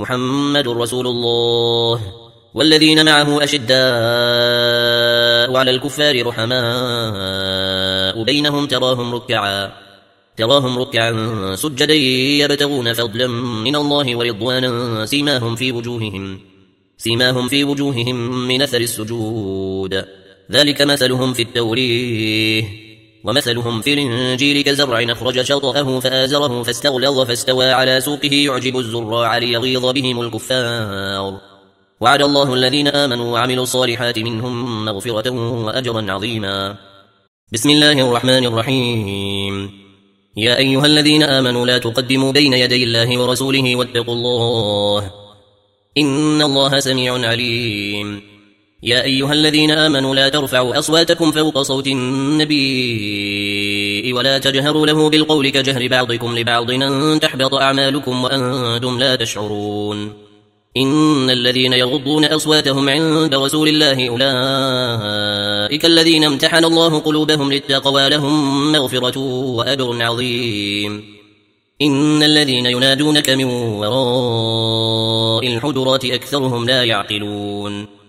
محمد رسول الله والذين معه أشداء على الكفار رحماء بينهم تراهم ركعا سجدا يبتغون فضلا من الله ورضوانا سيماهم في وجوههم من أثر السجود ذلك مثلهم في التوريه ومثلهم في الإنجيل كزرع أخرج شطأه فآزره فاستغلظ فاستوى على سوقه يعجب الزراع ليغيظ بهم الكفار وعد الله الذين آمنوا وعملوا الصالحات منهم مغفرة وأجرا عظيما. بسم الله الرحمن الرحيم. يا أيها الذين آمنوا لا تقدموا بين يدي الله ورسوله واتقوا الله إن الله سميع عليم. يا أيها الذين آمنوا لا ترفعوا أصواتكم فوق صوت النبي ولا تجهروا له بالقول كجهر بعضكم لبعض أن تحبط أعمالكم وأنتم لا تشعرون. إن الذين يغضون أصواتهم عند رسول الله أولئك الذين امتحن الله قلوبهم للتقوى لهم مغفرة وأجر عظيم. إن الذين ينادونك من وراء الحجرات أكثرهم لا يعقلون.